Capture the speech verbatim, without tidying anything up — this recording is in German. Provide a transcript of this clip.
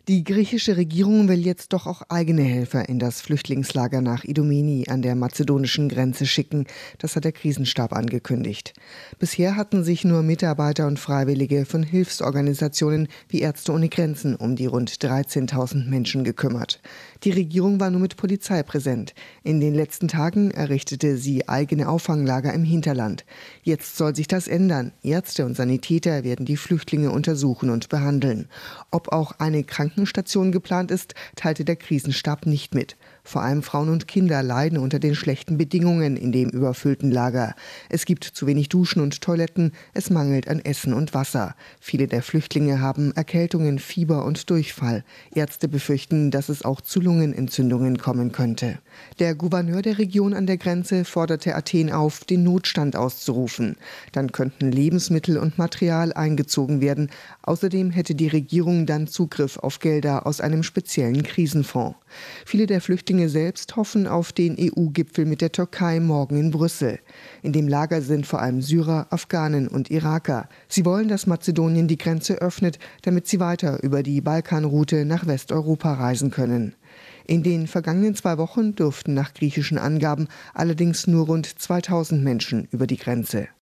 Die griechische Regierung will jetzt doch auch eigene Helfer in das Flüchtlingslager nach Idomeni an der mazedonischen Grenze schicken. Das hat der Krisenstab angekündigt. Bisher hatten sich nur Mitarbeiter und Freiwillige von Hilfsorganisationen wie Ärzte ohne Grenzen um die rund dreizehntausend Menschen gekümmert. Die Regierung war nur mit Polizei präsent. In den letzten Tagen errichtete sie eigene Auffanglager im Hinterland. Jetzt soll sich das ändern. Ärzte und Sanitäter werden die Flüchtlinge untersuchen und behandeln. Ob auch eine Krankenstation geplant ist, teilte der Krisenstab nicht mit. Vor allem Frauen und Kinder leiden unter den schlechten Bedingungen in dem überfüllten Lager. Es gibt zu wenig Duschen und Toiletten, es mangelt an Essen und Wasser. Viele der Flüchtlinge haben Erkältungen, Fieber und Durchfall. Ärzte befürchten, dass es auch zu Lungenentzündungen kommen könnte. Der Gouverneur der Region an der Grenze forderte Athen auf, den Notstand auszurufen. Dann könnten Lebensmittel und Material eingezogen werden. Außerdem hätte die Regierung dann Zugriff auf Gelder aus einem speziellen Krisenfonds. Viele der Flüchtlinge selbst hoffen auf den E U-Gipfel mit der Türkei morgen in Brüssel. In dem Lager sind vor allem Syrer, Afghanen und Iraker. Sie wollen, dass Mazedonien die Grenze öffnet, damit sie weiter über die Balkanroute nach Westeuropa reisen können. In den vergangenen zwei Wochen durften nach griechischen Angaben allerdings nur rund zweitausend Menschen über die Grenze.